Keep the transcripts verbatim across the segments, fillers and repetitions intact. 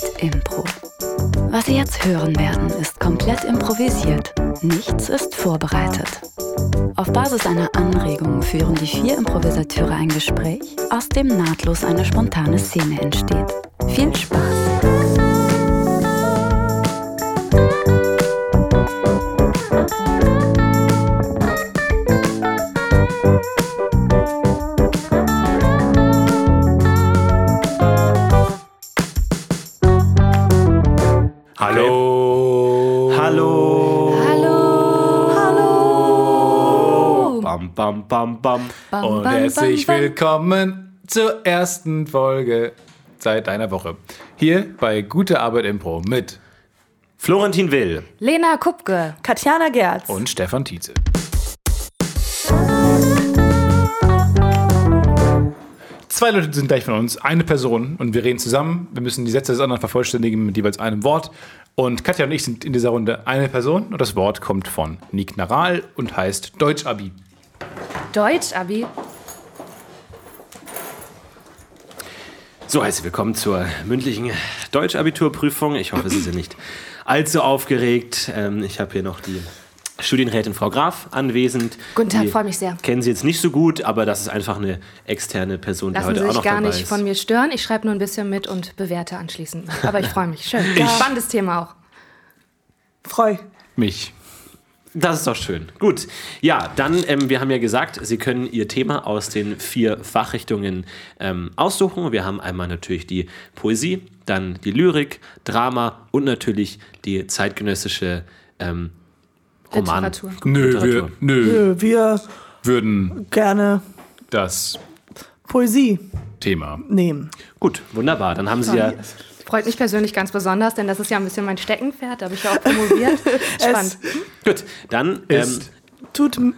Arbeit Impro. Was Sie jetzt hören werden, ist komplett improvisiert. Nichts ist vorbereitet. Auf Basis einer Anregung führen die vier Improvisateure ein Gespräch, aus dem nahtlos eine spontane Szene entsteht. Viel Spaß! Hallo. Hallo. Hallo. Hallo. Bam, bam, bam, bam. Bam, Und bam, herzlich bam, bam. willkommen zur ersten Folge seit einer Woche. Hier bei Gute Arbeit Impro mit Florentin Will, Lena Kupke, Katjana Gerz und Stefan Tietze. Zwei Leute sind gleich von uns, eine Person und wir reden zusammen. Wir müssen die Sätze des anderen vervollständigen mit jeweils einem Wort. Und Katja und ich sind in dieser Runde eine Person und das Wort kommt von Nick Naral und heißt Deutsch-Abi. Deutsch-Abi. so heißt willkommen zur mündlichen Deutsch-Abiturprüfung. Ich hoffe, Sie sind nicht allzu aufgeregt. Ähm, ich habe hier noch die Studienrätin Frau Graf anwesend. Guten Tag, Die freue mich sehr. Kennen Sie jetzt nicht so gut, aber das ist einfach eine externe Person, die Lassen heute Sie auch sich noch gar dabei nicht ist. von mir stören. Ich schreibe nur ein bisschen mit und bewerte anschließend. Aber ich freue mich. Schön. Spannendes Thema auch. Freu. Mich. Das ist doch schön. Gut. Ja, dann, ähm, wir haben ja gesagt, Sie können Ihr Thema aus den vier Fachrichtungen ähm, aussuchen. Wir haben einmal natürlich die Poesie, dann die Lyrik, Drama und natürlich die zeitgenössische ähm, Roman. Literatur. Nö, Literatur. wir, nö, Nö, Wir würden gerne das Poesie Thema. nehmen. Gut, wunderbar. Dann haben Sie ja... Freut mich persönlich ganz besonders, denn das ist ja ein bisschen mein Steckenpferd. Da habe ich ja auch promoviert. Spannend. Gut, dann... Ähm, Ist, Tut m-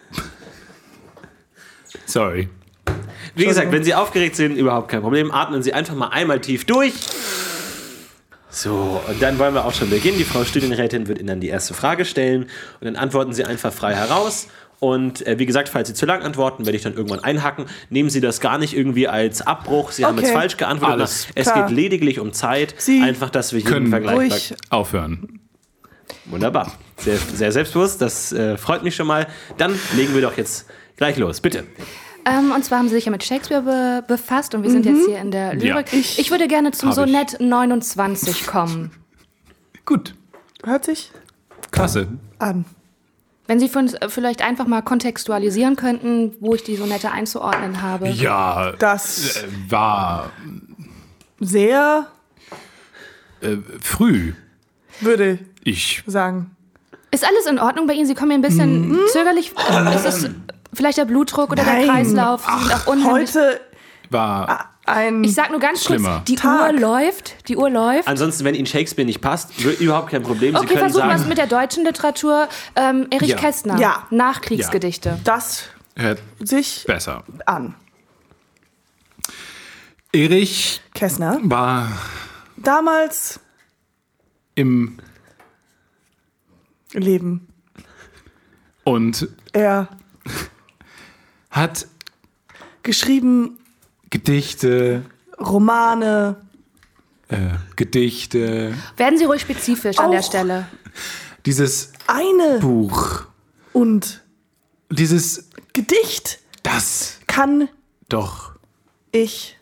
sorry. wie gesagt, wenn Sie aufgeregt sind, überhaupt kein Problem. Atmen Sie einfach mal einmal tief durch. So, und dann wollen wir auch schon beginnen. Die Frau Studienrätin wird Ihnen dann die erste Frage stellen und dann antworten Sie einfach frei heraus. Und äh, wie gesagt, falls Sie zu lang antworten, werde ich dann irgendwann einhaken. Nehmen Sie das gar nicht irgendwie als Abbruch. Sie haben Okay. jetzt falsch geantwortet. Alles es klar. geht lediglich um Zeit. Sie einfach, dass wir jeden können Vergleich... ruhig Aufhören. Wunderbar. Sehr, sehr selbstbewusst. Das äh, freut mich schon mal. Dann legen wir doch jetzt gleich los. Bitte. Ähm, und zwar haben Sie sich ja mit Shakespeare be befasst und wir sind jetzt hier in der Lyrik. Ja. ich, ich würde gerne zum Hab Sonett neunundzwanzig kommen. Gut. hört sich Klasse. an. Wenn Sie für uns äh, vielleicht einfach mal kontextualisieren könnten, wo ich die Sonette einzuordnen habe. Ja, Das äh, war sehr, äh, früh. würde Ich ich sagen. Ist alles in Ordnung bei Ihnen? Sie kommen mir ein bisschen zögerlich. Äh, ist es vielleicht der Blutdruck oder Nein. der Kreislauf? Sie sind auch unheimlich. Heute war ein Ich sag nur ganz kurz, Schlimmer. die Tag. Uhr läuft, die Uhr läuft. Ansonsten, wenn Ihnen Shakespeare nicht passt, wird überhaupt kein Problem. Sie Okay, können versuchen wir es sagen... mit der deutschen Literatur. Ähm, Erich Ja. Kästner, Ja. Nachkriegsgedichte. das hört sich besser. an. Erich Kästner. war Damals im Leben. und Er hat geschrieben Gedichte, Romane. äh, Gedichte, Werden Sie ruhig spezifisch an der Auch. Stelle. dieses Eine Buch, und dieses, Gedicht das kann doch. ich.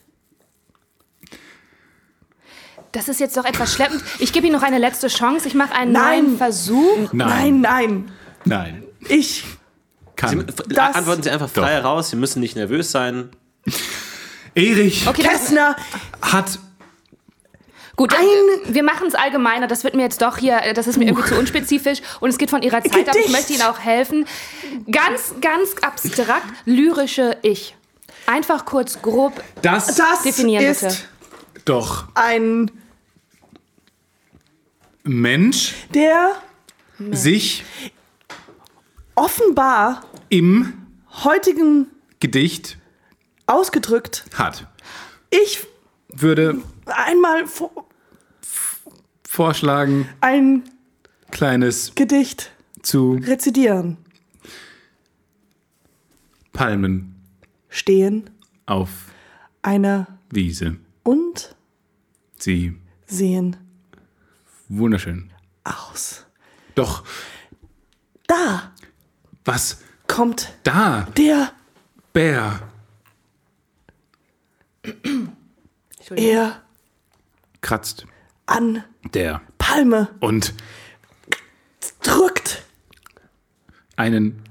Das ist jetzt doch etwas schleppend. Ich gebe Ihnen noch eine letzte Chance. Ich mache einen Nein. neuen Versuch. Nein, nein. Nein, Ich. kann. Sie, Das- antworten Sie einfach frei heraus. Sie müssen nicht nervös sein. Erich Okay, dann, Kästner. hat gut, dann, wir machen es allgemeiner. Das wird mir jetzt doch hier, das ist mir irgendwie zu unspezifisch und es geht von Ihrer Zeit ab. Ich Gedicht. möchte Ihnen auch helfen. Ganz, ganz abstrakt, lyrische Ich. Einfach kurz, grob. das, Das Definieren ist bitte. doch ein, Mensch der sich offenbar im heutigen Gedicht ausgedrückt. hat. Ich Würde einmal vor, vorschlagen, ein kleines Gedicht zu rezidieren. Palmen Stehen auf einer Wiese. und Sie sehen Wunderschön. aus. Doch, Da was? kommt Da, der, Bär. er Kratzt. an Der. Palme Und drückt. einen.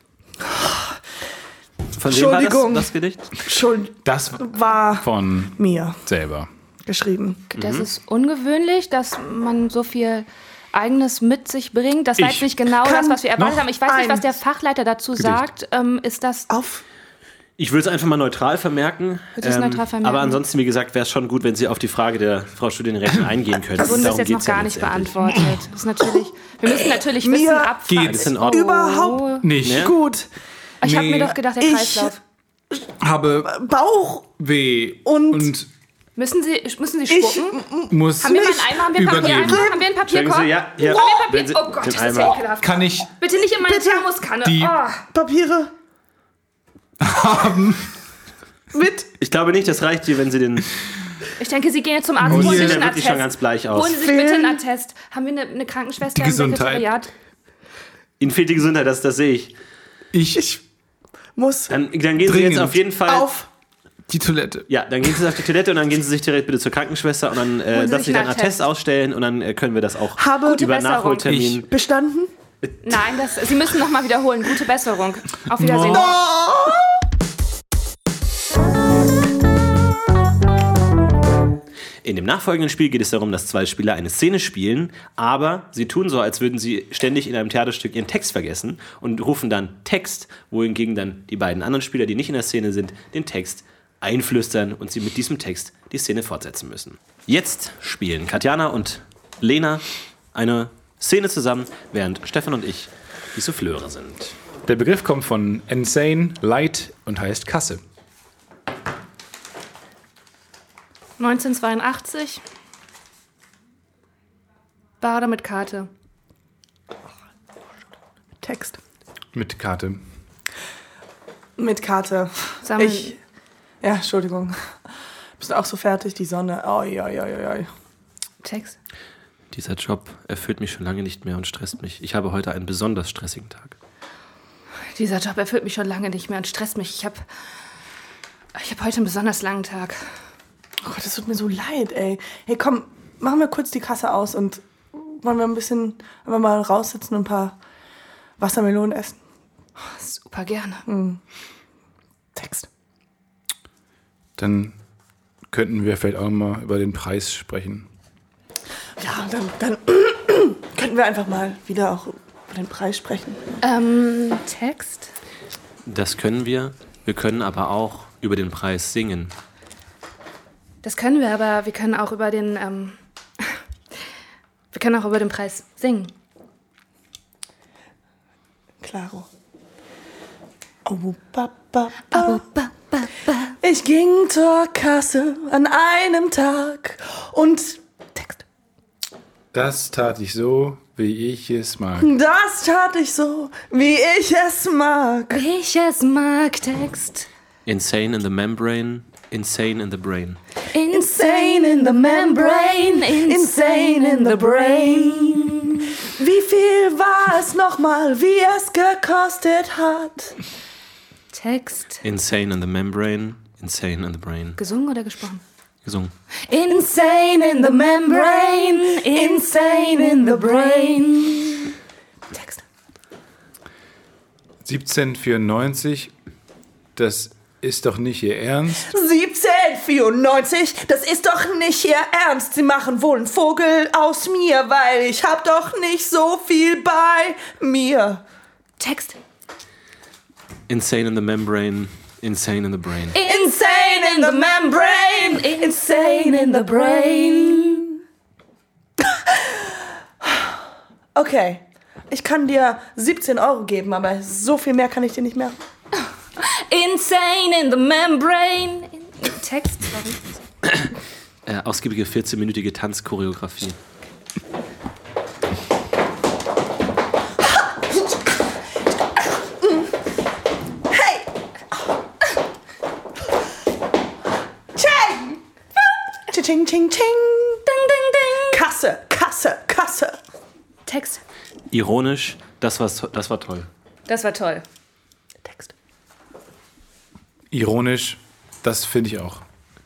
Von wem war das, Entschuldigung. das Gedicht? Schon Das war von mir selber. geschrieben. Das ist ungewöhnlich, dass man so viel Eigenes mit sich bringt. Das war Ich jetzt nicht genau kann das, was wir erwartet noch haben. Ich weiß nicht, ein was der Fachleiter dazu Gedicht. sagt. Ähm, ist das Auf. Ich würde es einfach mal neutral vermerken. Würde es neutral vermerken. Aber ansonsten, wie gesagt, wäre es schon gut, wenn Sie auf die Frage der Frau Studienrätin eingehen können. wurden das Darum jetzt geht's noch ja gar nicht letztendlich. beantwortet. Das ist natürlich, wir müssen natürlich Mir Wissen abfragen. geht's Ist in Ordnung. Überhaupt Nicht. Ne? gut. Ich habe Nee. mir doch gedacht, der Ich- Kreislauf. Habe Bauch weh und, und Müssen Sie, müssen Sie ich spucken? muss Haben wir mal nicht einen Eimer? Haben wir einen übergeben. Papiereimer? Haben wir einen Sagen Papierkorb? Sie, ja, hier. Haben wir Wenn Papier? Sie Oh Gott, den das ist Eimer- ekelhaft. kann ich Bitte nicht in meine Bitte. Thermoskanne. Die- Oh. Papiere haben. mit. Ich glaube nicht, das reicht hier, wenn Sie den. Ich denke, Sie gehen jetzt zum Arzt. Oh, Holen Sie Sie sehen sich ja einen wirklich schon Attest. ganz bleich aus. Holen Sie sich Film. bitte einen Attest. Haben wir eine, eine Krankenschwester Die im Gesundheit. Sekretariat? Ihnen fehlt die Gesundheit, das, das sehe ich. Ich, Ich muss Dann, dann gehen Sie Dringend. jetzt auf jeden Fall. auf. die Toilette. Ja, dann gehen Sie auf die Toilette und dann gehen Sie sich direkt bitte zur Krankenschwester und dann äh, Holen Sie lassen sich Sie dann einen einen Attest Attest. ausstellen und dann äh, können wir das auch Habe Gute über Besserung. Nachholtermin. Ich- bestanden. Nein, das, Sie müssen nochmal wiederholen. Gute Besserung. Auf Wiedersehen. In dem nachfolgenden Spiel geht es darum, dass zwei Spieler eine Szene spielen, aber sie tun so, als würden sie ständig in einem Theaterstück ihren Text vergessen und rufen dann Text, wohingegen dann die beiden anderen Spieler, die nicht in der Szene sind, den Text einflüstern und sie mit diesem Text die Szene fortsetzen müssen. Jetzt spielen Katjana und Lena eine Szene zusammen, während Stefan und ich die Souffleure sind. Der Begriff kommt von insane, light und heißt Kasse. neunzehnhundertzweiundachtzig. Bade mit Karte. Text. Mit Karte. Mit Karte. Sammeln. Ich. Ja, Entschuldigung. Bist du auch so fertig? Die Sonne. Oi, oi, oi, oi. Text. Dieser Job erfüllt mich schon lange nicht mehr und stresst mich. Ich habe heute einen besonders stressigen Tag. Dieser Job erfüllt mich schon lange nicht mehr und stresst mich. Ich habe ich hab heute einen besonders langen Tag. Oh Gott, das tut mir so leid, ey. Hey, komm, machen wir kurz die Kasse aus und wollen wir ein bisschen, wollen wir mal raussitzen und ein paar Wassermelonen essen. Super gerne. Text. Dann könnten wir vielleicht auch mal über den Preis sprechen. Ja, dann, dann könnten wir einfach mal wieder auch über den Preis sprechen. Ähm, Text? Das können wir. Wir können aber auch über den Preis singen. Das können wir, aber wir können auch über den, ähm, wir können auch über den Preis singen. Claro. Oh, ba, ba, Oh, ba. ba, ba, ba. Ich ging zur Kasse an einem Tag und Text. Das tat ich so, wie ich es mag. Das tat ich so, wie ich es mag. Wie ich es mag, Text. Insane in the membrane, insane in the brain. Insane in the membrane, insane in the brain. Wie viel war es nochmal, wie es gekostet hat? Text. Insane in the membrane, insane in the brain. Gesungen oder gesprochen? Gesungen. Insane in the membrane, insane in the brain. Text. siebzehnhundertvierundneunzig, das ist doch nicht Ihr Ernst. siebzehnhundertvierundneunzig, das ist doch nicht Ihr Ernst. Sie machen wohl einen Vogel aus mir, weil ich hab doch nicht so viel bei mir. Text. Insane in the membrane, insane in the brain. Insane in the membrane, insane in the brain. Okay, ich kann dir siebzehn Euro geben, aber so viel mehr kann ich dir nicht mehr. Insane in the membrane. In Text, sorry. Äh, ausgiebige vierzehnminütige Tanzchoreografie. Hey! Ching! Ching, ching, ching. Ding, ding, Kasse, Kasse, Kasse. Text. Ironisch, das war, das war toll. Das war toll. Text. Ironisch, das finde ich auch.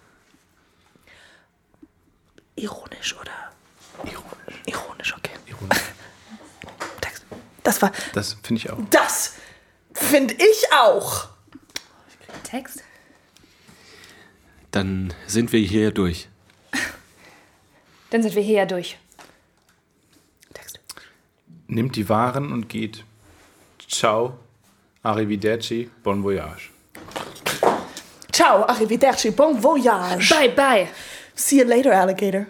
Ironisch, oder? Ironisch. Ironisch, okay. Ironisch. Text. Das war. Das finde ich auch. Das finde ich auch. Text. Dann sind wir hier durch. Dann sind wir hier ja durch. Text. Nimmt die Waren und geht. Ciao, arrivederci, bon voyage. Ciao, arrivederci, bon voyage. Bye, bye. See you later, alligator.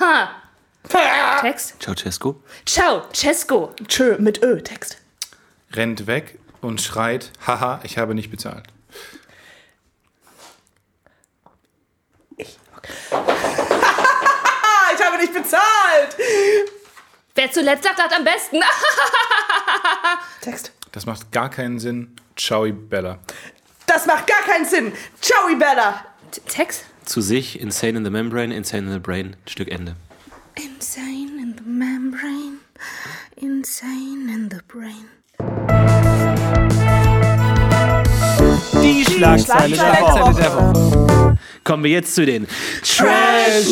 Text. Ceausescu. Ciao, Cesco. Tschö, mit Ö, Text. Rennt weg und schreit, haha, ich habe nicht bezahlt. Ich. Okay. Ich habe nicht bezahlt. Wer zuletzt sagt, hat am besten. Text. Das macht gar keinen Sinn. Ciao, Bella. Das macht gar keinen Sinn. Ciao, Bella. T- Text. Zu sich, Insane in the Membrane, Insane in the Brain, Stück Ende. Insane in the membrane, insane in the brain. Die Schlagzeile der Woche. der Woche. Kommen wir jetzt zu den Trash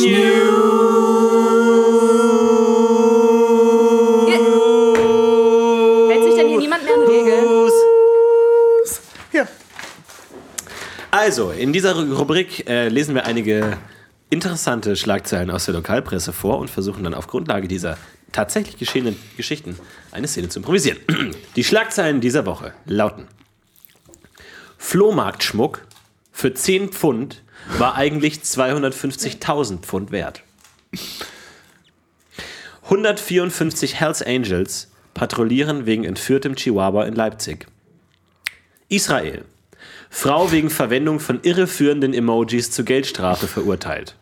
News. Hält sich denn hier niemand mehr an Regeln? Hier. Also, in dieser Rubrik äh, lesen wir einige interessante Schlagzeilen aus der Lokalpresse vor und versuchen dann auf Grundlage dieser tatsächlich geschehenen Geschichten eine Szene zu improvisieren. Die Schlagzeilen dieser Woche lauten: Flohmarktschmuck für zehn Pfund war eigentlich zweihundertfünfzigtausend Pfund wert. hundertvierundfünfzig Hells Angels patrouillieren wegen entführtem Chihuahua in Leipzig. Israel. Frau wegen Verwendung von irreführenden Emojis zu Geldstrafe verurteilt.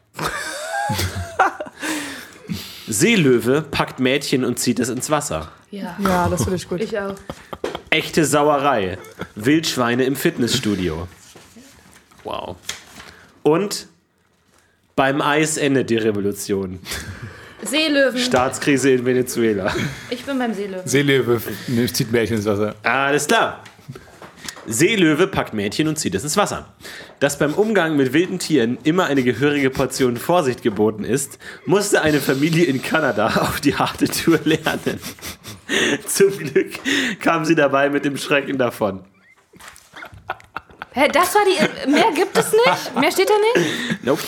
Seelöwe packt Mädchen und zieht es ins Wasser. Ja. Ja, das finde ich gut. Ich auch. Echte Sauerei. Wildschweine im Fitnessstudio. Wow. Und beim Eis endet die Revolution. Seelöwen. Staatskrise in Venezuela. Ich bin beim Seelöwen. Seelöwe zieht Märchen ins Wasser. Alles klar. Seelöwe packt Mädchen und zieht es ins Wasser. Dass beim Umgang mit wilden Tieren immer eine gehörige Portion Vorsicht geboten ist, musste eine Familie in Kanada auf die harte Tour lernen. Zum Glück kam sie dabei mit dem Schrecken davon. Hä, das war die... Mehr gibt es nicht? Mehr steht da nicht? Nope.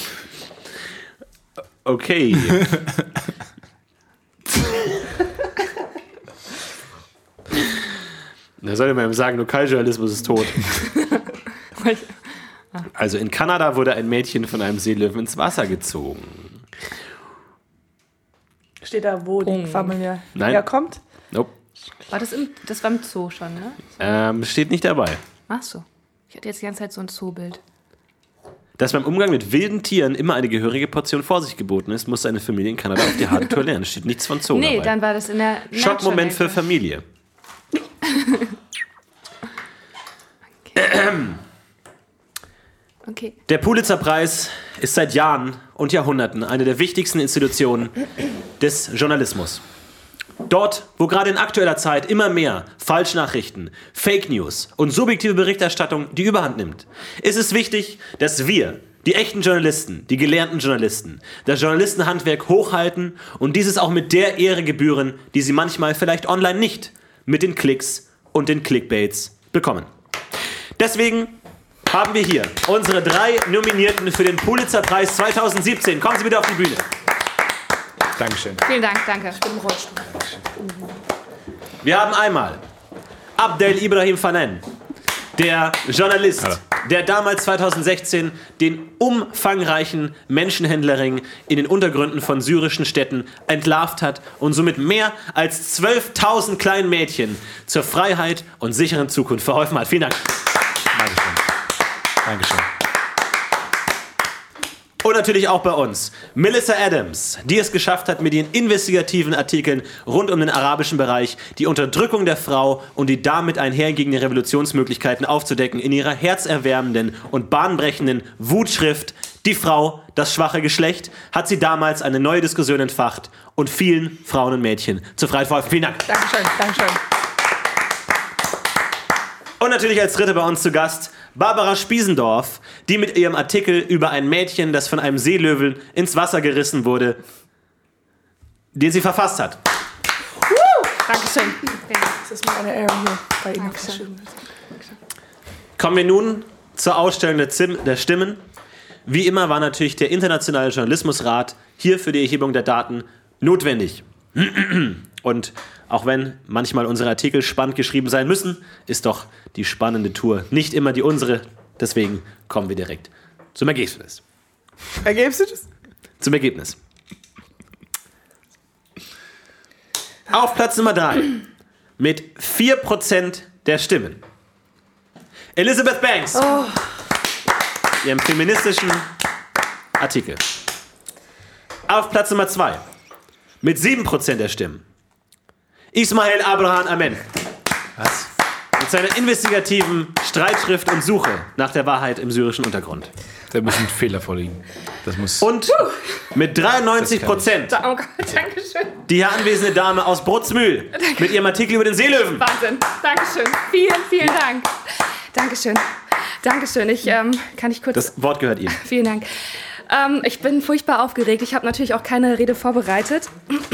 Okay. Da sollte man sagen, Lokaljournalismus ist tot. Also in Kanada wurde ein Mädchen von einem Seelöwen ins Wasser gezogen. Steht da, wo die Familie Nein. herkommt? Nope. War das im... Das war im Zoo schon, ne? Ähm, steht nicht dabei. Ach so. Ich hatte jetzt die ganze Zeit so ein Zoobild. Dass beim Umgang mit wilden Tieren immer eine gehörige Portion Vorsicht geboten ist, musste eine Familie in Kanada auf die harte Tour lernen. Steht nichts von Zoo Nee, dabei. dann war das in der... Schockmoment für Nature-Ecke. Familie. Okay. Der Pulitzer-Preis ist seit Jahren und Jahrhunderten eine der wichtigsten Institutionen des Journalismus. Dort, wo gerade in aktueller Zeit immer mehr Falschnachrichten, Fake News und subjektive Berichterstattung die Überhand nimmt, ist es wichtig, dass wir, die echten Journalisten, die gelernten Journalisten, das Journalistenhandwerk hochhalten und dieses auch mit der Ehre gebühren, die sie manchmal vielleicht online nicht mit den Klicks und den Clickbaits bekommen. Deswegen haben wir hier unsere drei Nominierten für den Pulitzer-Preis zwanzig siebzehn. Kommen Sie bitte auf die Bühne. Dankeschön. Vielen Dank, danke. Wir haben einmal Abdel Ibrahim Fanen, der Journalist, Hallo. der damals zwanzig sechzehn den umfangreichen Menschenhändlerring in den Untergründen von syrischen Städten entlarvt hat und somit mehr als zwölftausend kleinen Mädchen zur Freiheit und sicheren Zukunft verholfen hat. Vielen Dank. Dankeschön. Dankeschön. Und natürlich auch bei uns Melissa Adams, die es geschafft hat, mit ihren investigativen Artikeln rund um den arabischen Bereich die Unterdrückung der Frau und die damit einhergehenden Revolutionsmöglichkeiten aufzudecken in ihrer herzerwärmenden und bahnbrechenden Wutschrift Die Frau, das schwache Geschlecht, hat sie damals eine neue Diskussion entfacht und vielen Frauen und Mädchen zur Freiheit verholfen. Vielen Dank. Dankeschön, Dankeschön. Und natürlich als dritte bei uns zu Gast Barbara Spiesendorf, die mit ihrem Artikel über ein Mädchen, das von einem Seelöwen ins Wasser gerissen wurde, den sie verfasst hat. Dankeschön. Das ist mir eine Ehre hier bei Ihnen. Kommen wir nun zur Ausstellung der, Zim- der Stimmen. Wie immer war natürlich der Internationale Journalismusrat hier für die Erhebung der Daten notwendig. Und auch wenn manchmal unsere Artikel spannend geschrieben sein müssen, ist doch die spannende Tour nicht immer die unsere. Deswegen kommen wir direkt zum Ergebnis. Ergebst du das? Zum Ergebnis. Auf Platz Nummer drei mit vier Prozent der Stimmen. Elizabeth Banks. Oh. Ihrem feministischen Artikel. Auf Platz Nummer zwei mit sieben Prozent der Stimmen. Ismail Abraham Amen. Was? Mit seiner investigativen Streitschrift und Suche nach der Wahrheit im syrischen Untergrund. Da müssen Fehler vorliegen. Das muss. Und mit dreiundneunzig Prozent Oh Gott, danke schön. die hier anwesende Dame aus Brutzmühl mit ihrem Artikel über den Seelöwen. Wahnsinn. Dankeschön. Vielen, vielen Dank. Dankeschön. Dankeschön. Ich, ähm, kann ich kurz... Das Wort gehört Ihnen. Vielen Dank. Ähm, ich bin furchtbar aufgeregt. Ich habe natürlich auch keine Rede vorbereitet.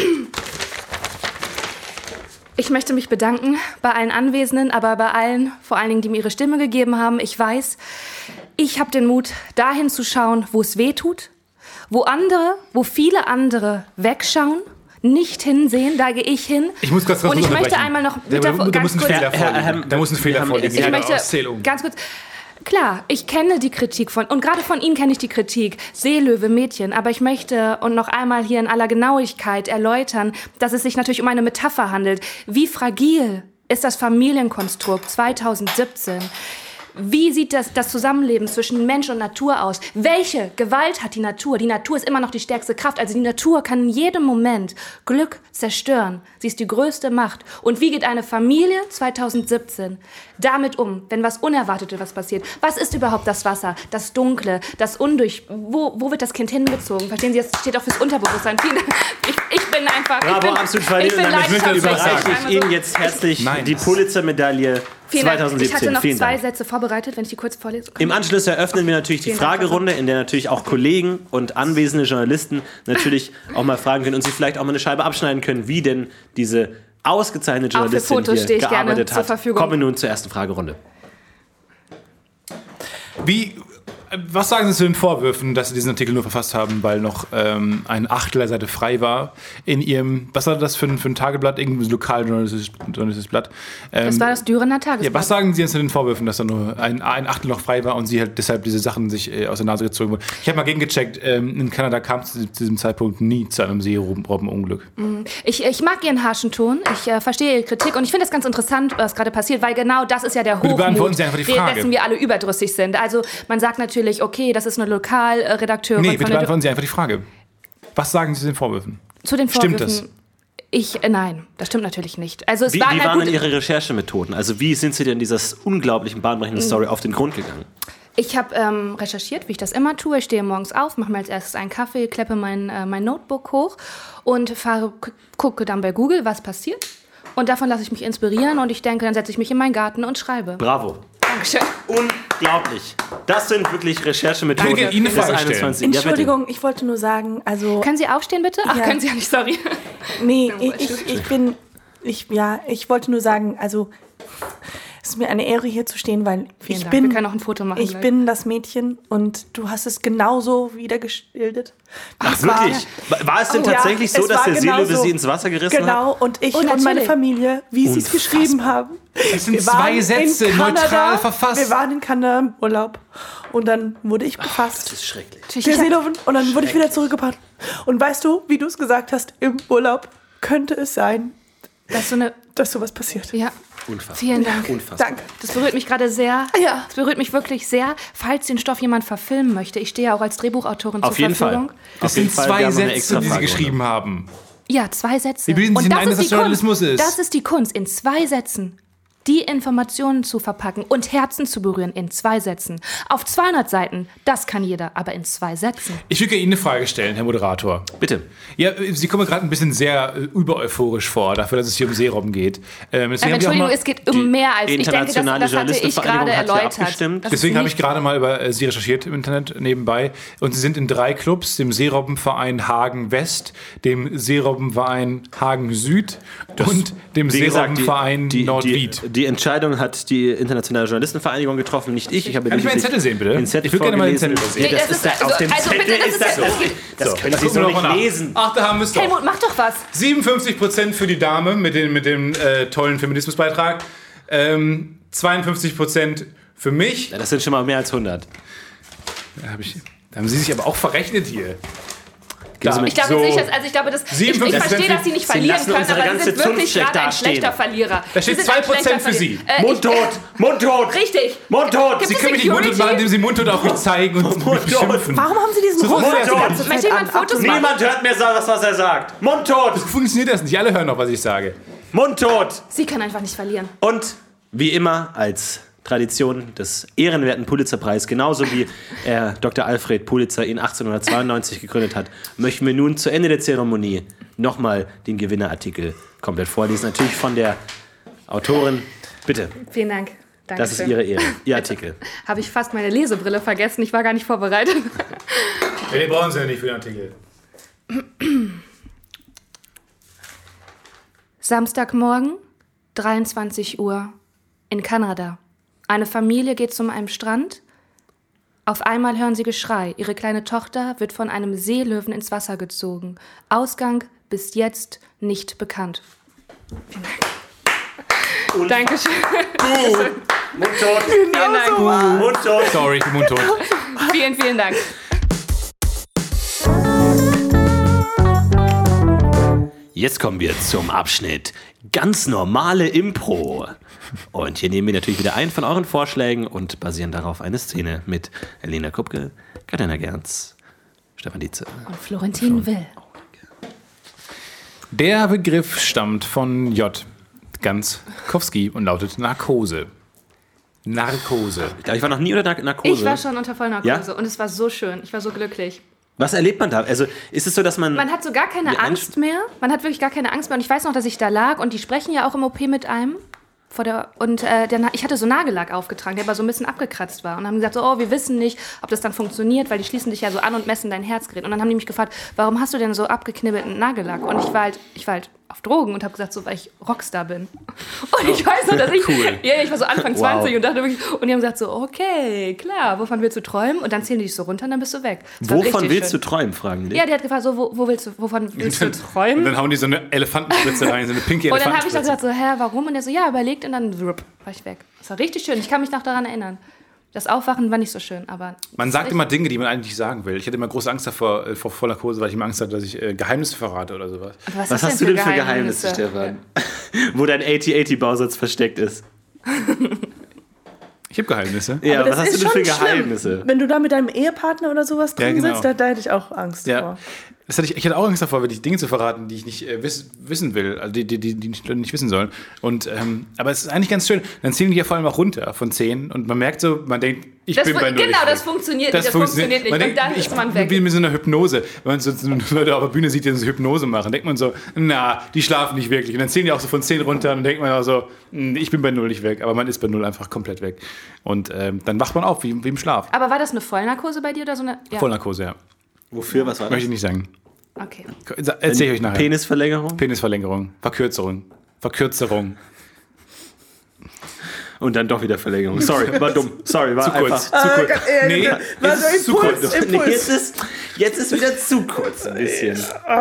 Ich möchte mich bedanken bei allen Anwesenden, aber bei allen, vor allen Dingen, die mir ihre Stimme gegeben haben. Ich weiß, ich habe den Mut, dahin zu schauen, wo es weh tut, wo andere, wo viele andere wegschauen, nicht hinsehen, da gehe ich hin. Ich muss ganz kurz Und ich möchte unterbrechen. einmal noch... Da, mit der- da, da ganz muss ein kurz- Fehler Herr- Herr- vorliegen. Da muss ein Fehler haben- vorliegen. ich in Ich der möchte Auszählung. ganz kurz... Klar, ich kenne die Kritik von, und gerade von Ihnen kenne ich die Kritik, Seelöwe, Mädchen, aber ich möchte und noch einmal hier in aller Genauigkeit erläutern, dass es sich natürlich um eine Metapher handelt. Wie fragil ist das Familienkonstrukt zweitausendsiebzehn? Wie sieht das, das Zusammenleben zwischen Mensch und Natur aus? Welche Gewalt hat die Natur? Die Natur ist immer noch die stärkste Kraft. Also die Natur kann in jedem Moment Glück zerstören. Sie ist die größte Macht. Und wie geht eine Familie zweitausendsiebzehn damit um, wenn was Unerwartetes was passiert? Was ist überhaupt das Wasser, das Dunkle, das Undurch... Wo, wo wird das Kind hingezogen? Verstehen Sie, das steht auch fürs Unterbewusstsein. Vielen Dank. Ich, ich bin einfach... Bravo, ich bin, absolut ich verdient. bin Und damit Leidenschaftlich. überreiche ich Einmal Ihnen so- jetzt herzlich Nein, die das- Pulitzer-Medaille Vielen Dank. zweitausendsiebzehn. Ich hatte noch Vielen zwei Dank. Sätze vorbereitet, wenn ich die kurz vorlesen kann. Im Anschluss eröffnen wir natürlich die Vielen Dank, Fragerunde, in der natürlich auch Kollegen und anwesende Journalisten natürlich auch mal fragen können und sich vielleicht auch mal eine Scheibe abschneiden können, wie denn diese ausgezeichnete Auch für Journalistin Fotos hier stehe ich gerne gearbeitet zur hat. Verfügung. Kommen wir nun zur ersten Fragerunde. Wie, was sagen Sie zu den Vorwürfen, dass Sie diesen Artikel nur verfasst haben, weil noch ähm, ein Achtel der Seite frei war in Ihrem, was war das für ein, für ein Tageblatt, irgendein lokaljournalistisches journalistisches Blatt? Ähm, Das war das Dürener ja, Tagesblatt. was sagen Sie jetzt zu den Vorwürfen, dass da nur ein, ein Achtel noch frei war und Sie halt deshalb diese Sachen sich äh, aus der Nase gezogen wurden? Ich habe mal gegengecheckt, ähm, in Kanada kam es zu diesem Zeitpunkt nie zu einem Seerobbenunglück. Ich, ich mag Ihren harschen Ton, ich äh, verstehe Ihre Kritik und ich finde es ganz interessant, was gerade passiert, weil genau das ist ja der Bitte beantworten Hochmut, Sie einfach die Frage. dessen wir alle überdrüssig sind. Also man sagt natürlich, okay, das ist eine Lokalredakteurin Nee, von bitte der... beantworten Sie einfach die Frage. Was sagen Sie zu den Vorwürfen? Zu den Stimmt Vorwürfen... Ich, äh, nein, das stimmt natürlich nicht. Also es Wie, war, wie na waren gut, denn Ihre Recherchemethoden? Also wie sind Sie denn dieser unglaublichen, bahnbrechenden Story auf den Grund gegangen? Ich habe ähm, recherchiert, wie ich das immer tue. Ich stehe morgens auf, mache mir als erstes einen Kaffee, kleppe mein, äh, mein Notebook hoch und fahre, gu- gucke dann bei Google, was passiert. Und davon lasse ich mich inspirieren und ich denke, dann setze ich mich in meinen Garten und schreibe. Bravo. Dankeschön. Unglaublich. Das sind wirklich Recherchemethoden Ich will Ihnen eine des Frage stellen. einundzwanzigsten. Ja, bitte. Entschuldigung, ich wollte nur sagen, also... Können Sie aufstehen, bitte? Ach, Ja. können Sie ja nicht, sorry. Nee, ich, ich, ich bin, ich, ja, ich wollte nur sagen, also es ist mir eine Ehre hier zu stehen, weil Vielen ich Dank. bin, Wir können auch ein Foto machen ich gleich. bin das Mädchen und du hast es genauso wiedergeschildert. Ach, Es war- wirklich? War, war es denn Oh, ja, tatsächlich so, es dass war der genau Seelöwe so. Sie ins Wasser gerissen Genau, hat? und ich Oh, und meine natürlich. Familie, wie sie es Unfassbar. geschrieben haben. Es sind Wir zwei waren in Sätze, Kanada, neutral verfasst. Wir waren in Kanada im Urlaub und dann wurde ich gefasst. Das ist schrecklich. Der Seelöwen und dann wurde ich wieder zurückgebracht. Und weißt du, wie du es gesagt hast, im Urlaub könnte es sein, Das ist so eine... dass sowas passiert. Ja, Unfassbar. vielen Dank. Unfassbar. Danke. Das berührt mich gerade sehr. Ja. Das berührt mich wirklich sehr. Falls den Stoff jemand verfilmen möchte, ich stehe ja auch als Drehbuchautorin Auf zur jeden Verfügung. Fall. Das Auf jeden sind Fall, wir zwei haben noch eine Sätze, extra die Sie Fragerunde. geschrieben haben. Ja, zwei Sätze. Wie bilden Sie Und denn das ein, ist was die Journalismus Kunst. ist? Das ist die Kunst. In zwei Sätzen die Informationen zu verpacken und Herzen zu berühren in zwei Sätzen. Auf zweihundert Seiten, das kann jeder, aber in zwei Sätzen. Ich will Ihnen eine Frage stellen, Herr Moderator. Bitte. Ja, Sie kommen gerade ein bisschen sehr äh, übereuphorisch vor, dafür, dass es hier um Seerobben geht. Ähm, Ähm, Entschuldigung, es geht um mehr als... Ich denke, das, das hatte ich gerade erläutert. Deswegen habe ich gerade mal über äh, Sie recherchiert im Internet nebenbei. Und Sie sind in drei Clubs, dem Seerobbenverein Hagen West, dem Seerobbenverein Hagen Süd das, und dem Seerobbenverein die, die, Nordwied. Die, die Entscheidung hat die Internationale Journalistenvereinigung getroffen, nicht ich. Ich habe Kann ich mal den Zettel sehen, bitte? Den Zettel ich würde gerne mal den Zettel sehen. Nee, das, das ist, ist auf dem also Zettel bitte, das ist das. das, das, das können Sie so nicht lesen. Ach, da haben wir es doch. Helmut, mach doch was. siebenundfünfzig Prozent für die Dame mit dem, mit dem äh, tollen Feminismusbeitrag. Ähm, zweiundfünfzig Prozent für mich. Ja, das sind schon mal mehr als hundert. Da, hab ich, da haben Sie sich aber auch verrechnet hier. Da. Ich glaube, so sicher, also ich glaube, das, ich, ich verstehe, dass Sie nicht verlieren können, aber Sie sind wirklich gerade ein schlechter Verlierer. Da steht zwei Prozent für Sie. Äh, Mundtot, Mundtot. Richtig. Mundtot. Sie können mich nicht mundtot machen, indem Sie Mundtot auch nicht zeigen und beschimpfen. Warum haben Sie diesen so Mundtot? Möchte jemand Fotos machen? Niemand hört mir was, was er sagt. Mundtot. So funktioniert das nicht. Alle hören noch, was ich sage. Mundtot. Sie können einfach nicht verlieren. Und wie immer als Tradition des ehrenwerten Pulitzerpreis, genauso wie er Doktor Alfred Pulitzer ihn achtzehnhundertzweiundneunzig gegründet hat, möchten wir nun zu Ende der Zeremonie nochmal den Gewinnerartikel komplett vorlesen. Natürlich von der Autorin. Bitte. Vielen Dank. Dankeschön. Das ist Ihre Ehre, Ihr Artikel. Habe ich fast meine Lesebrille vergessen. Ich war gar nicht vorbereitet. Ja, die brauchen Sie ja nicht für den Artikel. Samstagmorgen, dreiundzwanzig Uhr, in Kanada. Eine Familie geht zu einem Strand. Auf einmal hören sie Geschrei. Ihre kleine Tochter wird von einem Seelöwen ins Wasser gezogen. Ausgang bis jetzt nicht bekannt. Vielen Dank. Und Dankeschön. Gut. Mundtot. Vielen Dank. Mundtot. Sorry, Mundtot. Vielen, vielen Dank. Jetzt kommen wir zum Abschnitt ganz normale Impro. Und hier nehmen wir natürlich wieder einen von euren Vorschlägen und basieren darauf eine Szene mit Lena Kupke, Katharina Gerz, Stefan Dietze und Florentin Will. Der Begriff stammt von J. Ganskowski und lautet Narkose. Narkose. Ich war noch nie unter Narkose. Ich war schon unter Vollnarkose Ja? und es war so schön. Ich war so glücklich. Was erlebt man da? Also ist es so, dass man... Man hat so gar keine Die Angst Anst- mehr. Man hat wirklich gar keine Angst mehr. Und ich weiß noch, dass ich da lag und die sprechen ja auch im O P mit einem. Vor der, und äh, der, ich hatte so Nagellack aufgetragen, der aber so ein bisschen abgekratzt war. Und haben gesagt, so, oh, wir wissen nicht, ob das dann funktioniert, weil die schließen dich ja so an und messen dein Herzgerät. Und dann haben die mich gefragt, warum hast du denn so abgeknibbelten Nagellack? Und ich war halt, ich war halt auf Drogen und habe gesagt, so, weil ich Rockstar bin. Und ich weiß noch, dass ich, Cool. ja, ich war so Anfang Wow. zwanzig und dachte wirklich, und die haben gesagt so, okay, klar, wovon willst du träumen? Und dann zählen die dich so runter und dann bist du weg. Das war Wovon richtig willst schön. du träumen, fragen die? Ja, die hat gefragt, so, wo, wo willst du, wovon willst du Und träumen? dann hauen die so eine Elefantenspritze rein, so eine pinke Und dann habe ich dann Elefantenspritze. gesagt so, hä, warum? Und er so, ja, überlegt und dann wupp, war ich weg. Das war richtig schön. Ich kann mich noch daran erinnern. Das Aufwachen war nicht so schön, aber... Man sagt immer Dinge, die man eigentlich nicht sagen will. Ich hatte immer große Angst davor, äh, vor Vollnarkose, weil ich immer Angst hatte, dass ich äh, Geheimnisse verrate oder sowas. Was, Was ist hast du denn für Geheimnisse, Stefan? Wo dein achtzig achtzig-Bausatz versteckt ist. Ich habe Geheimnisse. Ja, Aber was das hast ist du denn für schon schlimm. Geheimnisse? Wenn du da mit deinem Ehepartner oder sowas drin Ja, genau. sitzt, da, da hätte ich auch Angst Ja. vor. Das hatte ich, ich hatte auch Angst davor, wirklich Dinge zu verraten, die ich nicht äh, wiss, wissen will, also die, die, die, die Leute nicht wissen sollen. Und, ähm, aber es ist eigentlich ganz schön. Dann zählen die ja vor allem auch runter von zehn und man merkt so, man denkt, ich Das bin fu- bei null. genau, ich das bin- funktioniert nicht, das funktioniert nicht. Man Und denkt, dann ich ist man weg. bin wie so eine Hypnose. Wenn man so so Leute auf der Bühne sieht, die so Hypnose machen, denkt man so, na, die schlafen nicht wirklich. Und dann zählen die auch so von zehn runter und dann denkt man auch so, hm, ich bin bei null nicht weg. Aber man ist bei null einfach komplett weg. Und ähm, dann wacht man auf, wie, wie im Schlaf. Aber war das eine Vollnarkose bei dir oder so eine... Ja. Vollnarkose, ja. Wofür? Was war Möchte das? ich nicht sagen. Okay. Erzähl ich euch nachher. Penisverlängerung? Penisverlängerung, Verkürzerung, Verkürzerung. Und dann doch wieder Verlängerung. Sorry, war dumm. Sorry, war Zu einfach... kurz, zu kurz. äh, Nee, war es so ist zu Impuls, kurz. Impuls. Nee, jetzt, ist, jetzt ist wieder zu kurz ein bisschen.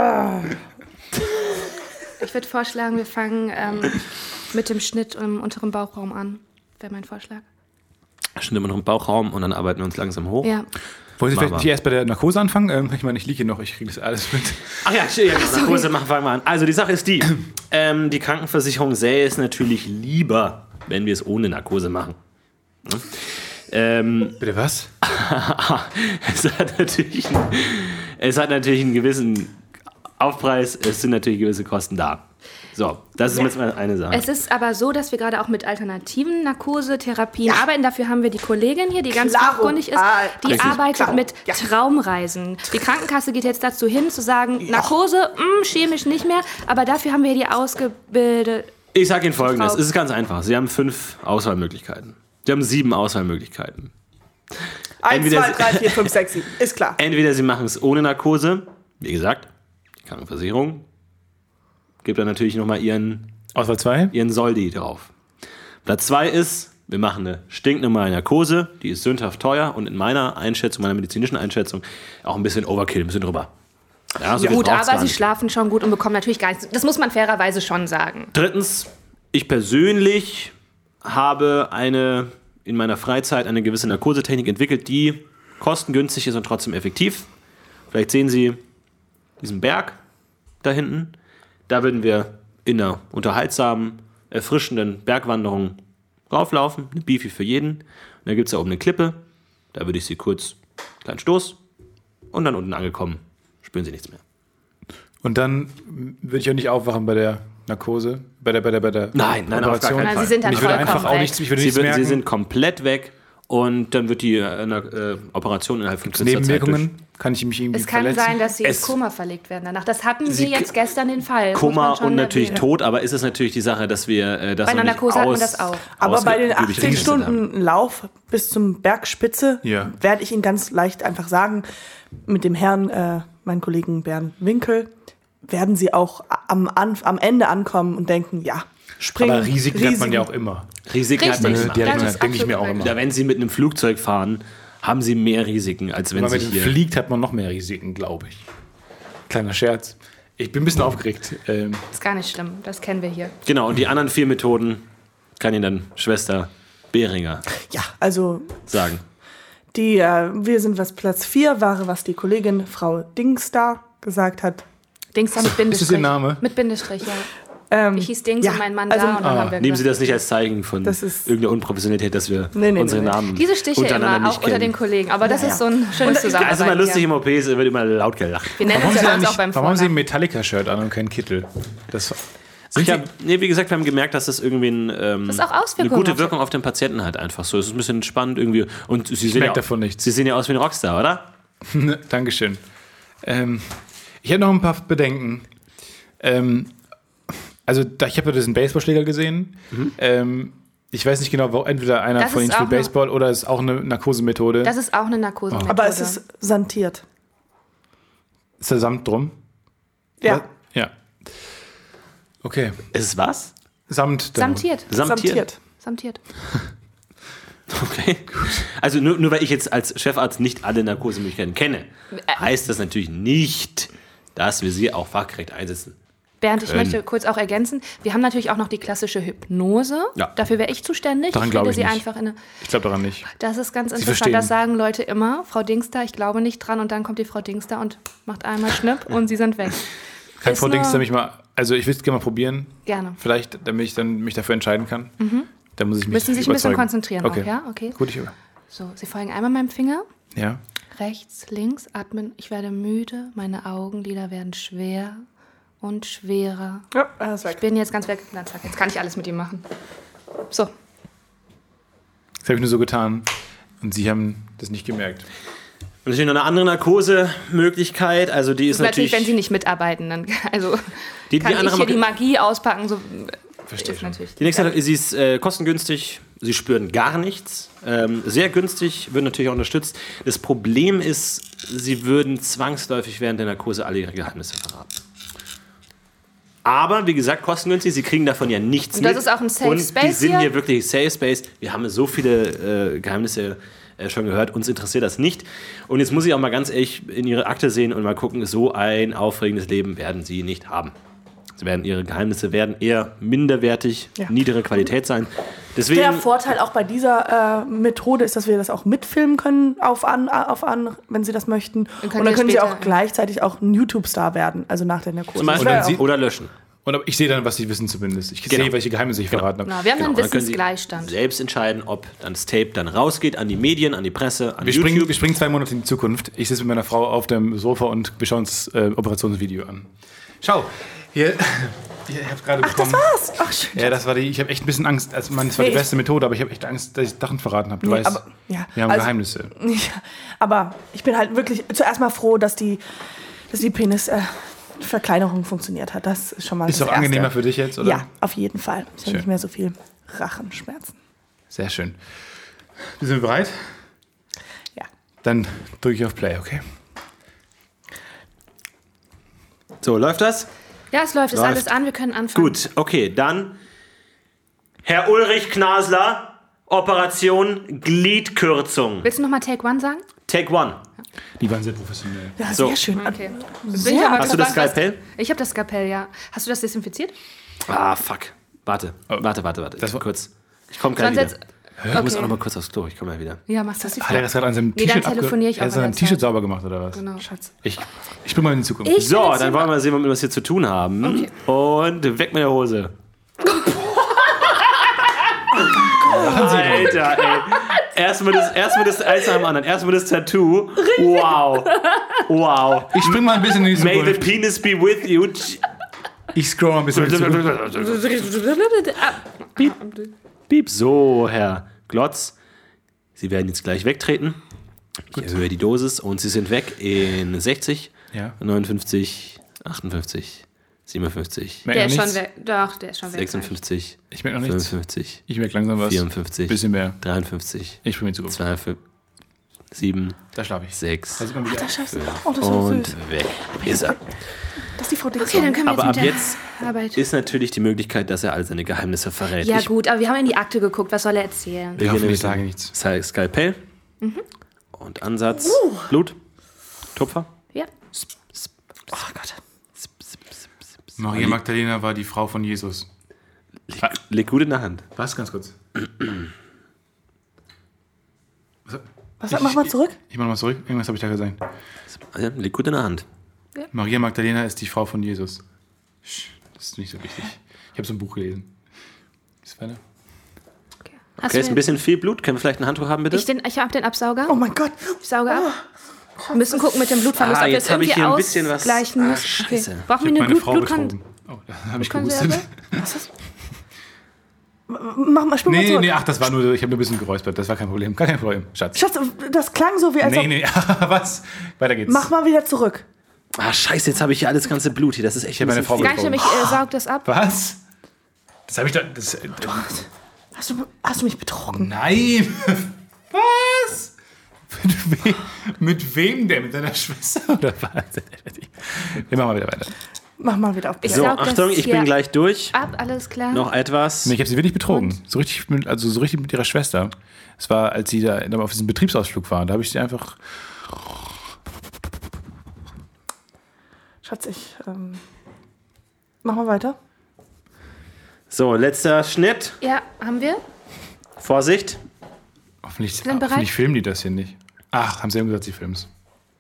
Ich würde vorschlagen, wir fangen ähm, mit dem Schnitt im unteren Bauchraum an. Wäre mein Vorschlag. Schnitt immer noch im Bauchraum und dann arbeiten wir uns langsam hoch. Ja. Wollen Sie Mama. vielleicht nicht erst bei der Narkose anfangen? Ähm, ich meine, ich liege hier noch, ich kriege das alles mit. Ach ja, ja Narkose machen, fangen wir an. Also die Sache ist die, ähm, die Krankenversicherung sähe es natürlich lieber, wenn wir es ohne Narkose machen. Ne? Ähm, Bitte was? es, hat natürlich, es hat natürlich einen gewissen Aufpreis, es sind natürlich gewisse Kosten da. So, das ist jetzt mal eine Sache. Es ist aber so, dass wir gerade auch mit alternativen Narkosetherapien arbeiten. Dafür haben wir die Kollegin hier, die ganz Klaro. fachkundig ist. Ah, die richtig. arbeitet Klaro. mit Ja. Traumreisen. Die Krankenkasse geht jetzt dazu hin, zu sagen, Narkose, mh, chemisch nicht mehr. Aber dafür haben wir die ausgebildet. Ich sage Ihnen Folgendes. Frau- Es ist ganz einfach. Sie haben fünf Auswahlmöglichkeiten. Sie haben sieben Auswahlmöglichkeiten. Eins, Entweder zwei, sie- drei, vier, fünf, sechs, sieben. Ist klar. Entweder Sie machen es ohne Narkose. Wie gesagt, die Krankenversicherung gibt dann natürlich nochmal ihren, Auswahl zwei. ihren Soldi drauf. Platz zwei ist, wir machen eine stinknormale Narkose. Die ist sündhaft teuer und in meiner Einschätzung, meiner medizinischen Einschätzung, auch ein bisschen Overkill, ein bisschen drüber. Ja, so viel Gut, braucht's aber gar sie nicht. schlafen schon gut und bekommen natürlich gar nichts. Das muss man fairerweise schon sagen. Drittens, ich persönlich habe eine in meiner Freizeit eine gewisse Narkosetechnik entwickelt, die kostengünstig ist und trotzdem effektiv. Vielleicht sehen Sie diesen Berg da hinten. Da würden wir in einer unterhaltsamen, erfrischenden Bergwanderung rauflaufen. Eine Beefy für jeden. Und da gibt es da oben eine Klippe. Da würde ich Sie kurz einen kleinen Stoß und dann unten angekommen spüren Sie nichts mehr. Und dann würde ich auch nicht aufwachen bei der Narkose, bei der, bei der, bei der Nein, nein, auf gar Operation. keinen Nein, Fall. sie sind dann Und ich würde vollkommen einfach auch weg. nichts, ich würde Sie, nichts würden, merken. Sie sind komplett weg und dann wird die äh, eine, äh, Operation innerhalb von kürzester Zeit durch. Nebenwirkungen, kann ich mich irgendwie Es kann verletzen? sein, dass sie Es- ins Koma verlegt werden danach. Das hatten Sie sie jetzt gestern den Fall. Das muss Koma man schon und natürlich erwähnen. Tod, aber ist es natürlich die Sache, dass wir äh, das Bei noch einer nicht Narkose hat man aus, das auch. Aber bei den ausgiebig achtzehn getestet haben. Stunden Lauf bis zum Bergspitze Ja. werde ich Ihnen ganz leicht einfach sagen, mit dem Herrn, äh, meinen Kollegen Bernd Winkel, werden Sie auch am, an, am Ende ankommen und denken, ja, springen. Aber Risiken hat man ja auch immer. Risiken hat man Richtig. immer. Die Das hat man, ist denke ich mir auch absolut immer. Da, wenn Sie mit einem Flugzeug fahren, haben Sie mehr Risiken, als wenn Wenn man Sie mit hier... dem fliegt, hat man noch mehr Risiken, glaube ich. Kleiner Scherz. Ich bin ein bisschen aufgeregt. Ähm, Ist gar nicht schlimm. Das kennen wir hier. Genau, und die anderen vier Methoden kann Ihnen dann Schwester Behringer Ja, also sagen. die, äh, wir sind was Platz vier, war, was die Kollegin Frau Dings da gesagt hat. Dings da mit Bindestrich. Ist das Ihr Name? Mit Bindestrich, ja. Ähm, Ich hieß Dings ja, und mein Mann also, da und dann ah, haben wir Nehmen Sie gesagt, das nicht als Zeichen von Das ist- irgendeiner Unprofessionalität, dass wir Nee, nee, unsere nee, nee. Namen Diese Stiche untereinander immer, nicht auch unter den kennen. Kollegen. Aber das Ja, ist ja. so ein schönes Zusammenarbeiten. Also immer lustig hier. im O P, es wird immer laut gelacht. Wir nennen warum uns haben Sie, ja da uns auch nicht, beim warum haben Sie ein Vornamen. Metallica-Shirt an und keinen Kittel? Das, Ich hab, nee, wie gesagt, wir haben gemerkt, dass das irgendwie ein, ähm, Das auch eine Auswirkungen gute hat. Wirkung auf den Patienten hat einfach so. Es ist ein bisschen spannend irgendwie. Und Sie sehen, merk ja, davon nichts. Sie sehen ja aus wie ein Rockstar, oder? Dankeschön. Ähm, ich hätte noch ein paar Bedenken. Ähm, also, da, ich habe ja diesen Baseballschläger gesehen. Ähm, ich weiß nicht genau, wo, entweder einer Das von ist Ihnen spielt auch eine- Baseball oder es ist auch eine Narkosemethode. Das ist auch eine Narkosemethode. aber es ist santiert. Ist der Samt drum? Ja, Ja. Okay. Es ist was? Samt. drum. Samtiert. Samtiert? santiert. Samtiert. Okay. Also nur, nur weil ich jetzt als Chefarzt nicht alle Narkosemöglichkeiten kenne, heißt das natürlich nicht, dass wir sie auch fachgerecht einsetzen. Bernd, ich Können. möchte kurz auch ergänzen, wir haben natürlich auch noch die klassische Hypnose. Ja. Dafür wäre ich zuständig. Daran ich glaube rede ich sie nicht. einfach in eine. Ich glaube daran nicht. Das ist ganz verstehen. interessant. Das sagen Leute immer. Frau Dingster, ich glaube nicht dran. Und dann kommt die Frau Dingster und macht einmal Schnipp und sie sind weg. Kann Ist Frau Dings nur- mich mal. Also, ich würde es gerne mal probieren. Gerne. Vielleicht, damit ich dann mich dafür entscheiden kann. Dann muss ich mich Müssen Sie sich ein bisschen überzeugen. konzentrieren Okay. auch, ja? Okay. Gut, ich über. So, Sie folgen einmal meinem Finger. Ja. Rechts, links, atmen. Ich werde müde. Meine Augenlider werden schwer und schwerer. Ja, er ist weg. Ich bin jetzt ganz weg. Na, zack, jetzt kann ich alles mit ihm machen. So. Das habe ich nur so getan. Und Sie haben das nicht gemerkt. Und natürlich noch eine andere Narkosemöglichkeit, also die ist Natürlich, natürlich... wenn Sie nicht mitarbeiten, dann also Die- die kann ich andere hier die Mag- Magie auspacken. So, Verstehe ist schon. natürlich. Die nächste, sie ist äh, kostengünstig, sie spüren gar nichts, ähm, sehr günstig, wird natürlich auch unterstützt. Das Problem ist, sie würden zwangsläufig während der Narkose alle ihre Geheimnisse verraten. Aber, wie gesagt, kostengünstig, sie kriegen davon ja nichts Und das mit. ist auch ein Safe Und die Space sind hier? hier wirklich Safe Space. Wir haben so viele äh, Geheimnisse äh, schon gehört, uns interessiert das nicht. Und jetzt muss ich auch mal ganz ehrlich in ihre Akte sehen und mal gucken, so ein aufregendes Leben werden sie nicht haben. Sie werden, ihre Geheimnisse werden eher minderwertig, Ja. niedere Qualität sein. Deswegen, Der Vorteil auch bei dieser äh, Methode ist, dass wir das auch mitfilmen können, auf an, auf an wenn Sie das möchten. Dann Und können dann wir können Sie später- auch gleichzeitig auch ein YouTube-Star werden, also nach der Narkose. zum Beispiel, Das wär dann sie- auch- oder löschen. Und aber ich sehe dann, was Sie wissen zumindest. Ich Genau. sehe, welche Geheimnisse ich verraten habe. Genau, wir haben Genau, einen dann können Sie Wissensgleichstand. selbst entscheiden, ob dann das Tape dann rausgeht an die Medien, an die Presse, an Wir YouTube. springen, wir springen zwei Monate in die Zukunft. Ich sitze mit meiner Frau auf dem Sofa und wir schauen uns äh, Operationsvideo an. Schau, Hier, hier, ich hab's gerade Ach, bekommen. das war's. Ach, schön. Ja, das war die. Ich habe echt ein bisschen Angst. Also, man, das war Nee, die ich- beste Methode, aber ich habe echt Angst, dass ich Sachen verraten habe. Du Nee, weißt, aber- ja, wir haben also- Geheimnisse. Ja, aber ich bin halt wirklich zuerst mal froh, dass die, dass die Penisverkleinerung funktioniert hat. Das ist schon mal Ist das doch angenehmer Erste. für dich jetzt, oder? Ja, auf jeden Fall. Ich habe Schön. nicht mehr so viel Rachenschmerzen. Sehr schön. Wir sind bereit? Ja. Dann drücke ich auf Play, okay? So, läuft das? Ja, es läuft, ist Läuft. alles an, wir können anfangen. Gut, okay, dann Herr Ulrich Knasler, Operation Gliedkürzung. Willst du nochmal Take One sagen? Take one. Die waren sehr professionell. Ja, So. sehr schön. Okay. Sehr Hast du das Skalpell? Ich habe das Skalpell, ja. Hast du das desinfiziert? Ah, fuck. Warte, warte, warte, warte. Das war- kurz. Ich komme gleich Sonst wieder. jetzt. Ich muss auch Okay. noch mal kurz aufs Klo. Ich komme mal wieder. Ja, machst du das. Hat er das gerade an seinem Nee, dann T-Shirt telefoniere ich abge- Er auch hat sein in der T-Shirt Zeit. sauber gemacht, oder was? Genau. Schatz. Ich, ich spring mal in die Zukunft. Ich So, bin jetzt dann immer- wollen wir sehen, womit wir es hier zu tun haben. Okay. Und weg mit der Hose. Alter, ey. Erstmal das, erstmal das eins nach dem anderen. Erstmal das Tattoo. Wow. Wow. Ich spring mal ein bisschen in die May the Zukunft. penis be with you. Ich scroll mal ein bisschen in die Zukunft. Piep. Piep. So, Herr Glotz. Sie werden jetzt gleich wegtreten. Ich erhöhe die Dosis und Sie sind weg in sechzig, Ja. neunundfünfzig, achtundfünfzig, siebenundfünfzig, Merk Der noch ist schon nichts. weg. Doch, der ist schon weg. sechsundfünfzig, Ich merke noch nichts. fünfundfünfzig, Ich merke langsam was. vierundfünfzig, Bisschen mehr. dreiundfünfzig, Ich spring in die Zukunft. zweiundfünfzig, sieben, Da schlafe ich. sechs Da sieht man wieder. Das schaffst du. Oh, das ist so und süß. weg ist er. Das ist die Frau Dixon. Okay, dann können wir Aber jetzt ab mit jetzt der Arbeit. ist natürlich die Möglichkeit, dass er all seine Geheimnisse verrät. Ja Ich gut, aber wir haben in die Akte geguckt. Was soll er erzählen? Ich hoffe, beginne ich mit sage dem nichts. Skal- Skalpell und Ansatz, Blut, Tupfer. Ja. Oh Gott. Maria Magdalena war die Frau von Jesus. Leg gut in der Hand. Was? Ganz kurz. Was? Was, mach mal zurück. Ich mach mal zurück. Irgendwas habe ich da gesagt. Ja, leg gut in der Hand. Maria Magdalena ist die Frau von Jesus. Sch, Das ist nicht so wichtig. Ich habe so ein Buch gelesen. Ist weiter? Hast Okay, ist du ein bisschen viel Blut. Können wir vielleicht ein Handtuch haben, bitte? Ich, den, ich habe den Absauger. Oh mein Gott. Ich sauge ab. Wir müssen gucken mit dem Blutverlust, Ah, ob wir jetzt es hab ich irgendwie hier ein bisschen was- ausgleichen Ah, müssen. Okay. scheiße. Brauchen wir Ich eine habe meine Blut, Frau Blutkon betrogen. Oh, da habe ich Blutkonserve? gehustet. Was ist das? Mach mal, spiel mal Nee, zurück. nee, ach, das war nur, ich habe nur ein bisschen geräuspert. Das war kein Problem. Gar kein Problem, Schatz. Schatz, das klang so wie als Nee, ob... nee, was? Weiter geht's. Mach mal wieder zurück. Ah, scheiße, jetzt habe ich hier alles ganze Blut hier. Das ist echt Ich habe ein meine bisschen Frau Gar nicht, betrogen. aber ich äh, saug das ab. Was? Das habe ich da. Das, äh, Hast du, hast du mich betrogen? nein! Was? Mit wem, mit wem denn? Mit deiner Schwester oder was? Wir machen mal wieder weiter. Mach mal wieder auf. Ich So, saug das Achtung, ich hier bin gleich durch. ab, alles klar. Noch etwas. Nee, ich habe sie wirklich betrogen. So richtig, mit, also so richtig mit ihrer Schwester. Es war, als sie da auf diesem Betriebsausflug waren. Da habe ich sie einfach. Schatz, ich... Ähm, mach mal weiter. So, letzter Schnitt. Ja, haben wir? Vorsicht. Hoffentlich, Sind bereit? hoffentlich filmen die das hier nicht. Ach, haben sie eben gesagt, sie filmen es.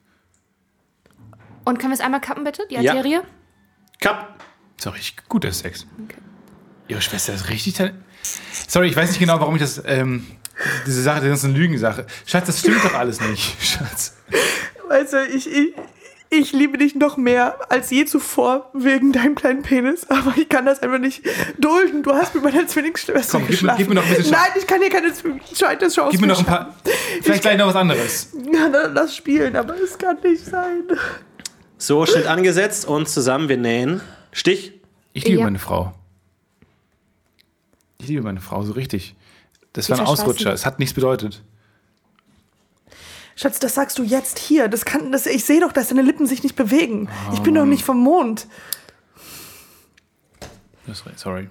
Und können wir es einmal kappen, bitte? Die Ja. Arterie? Kapp. Ist auch richtig guter Sex. Ihre Schwester ist richtig. tal- Sorry, ich weiß nicht genau, warum ich das. Ähm, diese Sache, die ganze Lügensache. Schatz, das stimmt doch alles nicht. Schatz. Weißt du, ich, ich, ich liebe dich noch mehr als je zuvor wegen deinem kleinen Penis. Aber ich kann das einfach nicht dulden. Du hast mit meiner Zwillingsschwester Komm, gib mir- geschlafen. gib mir noch ein bisschen Scha- Nein, ich kann hier keine zweite Chance Gib mir noch ein mehr paar. Vielleicht gleich noch was anderes. schaffen. Ja, dann lass spielen, aber es kann nicht sein. So, Schnitt angesetzt und zusammen wir nähen. Stich. Ich liebe Ja. meine Frau. Ich liebe meine Frau, so richtig. Das Die war ein verschweißen Ausrutscher. dich. Es hat nichts bedeutet. Schatz, das sagst du jetzt hier. Das kann, das, ich sehe doch, dass deine Lippen sich nicht bewegen. Ich bin doch nicht vom Mond. Sorry.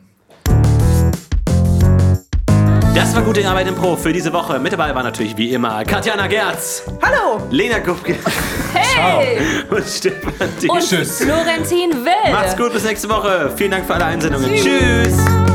Das war gute Arbeit im Pro für diese Woche. Mit dabei war natürlich wie immer Katjana Gerz, Hallo! Lena Kupke Hey! und Stefan Dick. Und Tschüss. Florentin Will. Macht's gut, bis nächste Woche. Vielen Dank für alle Einsendungen. Tschüss.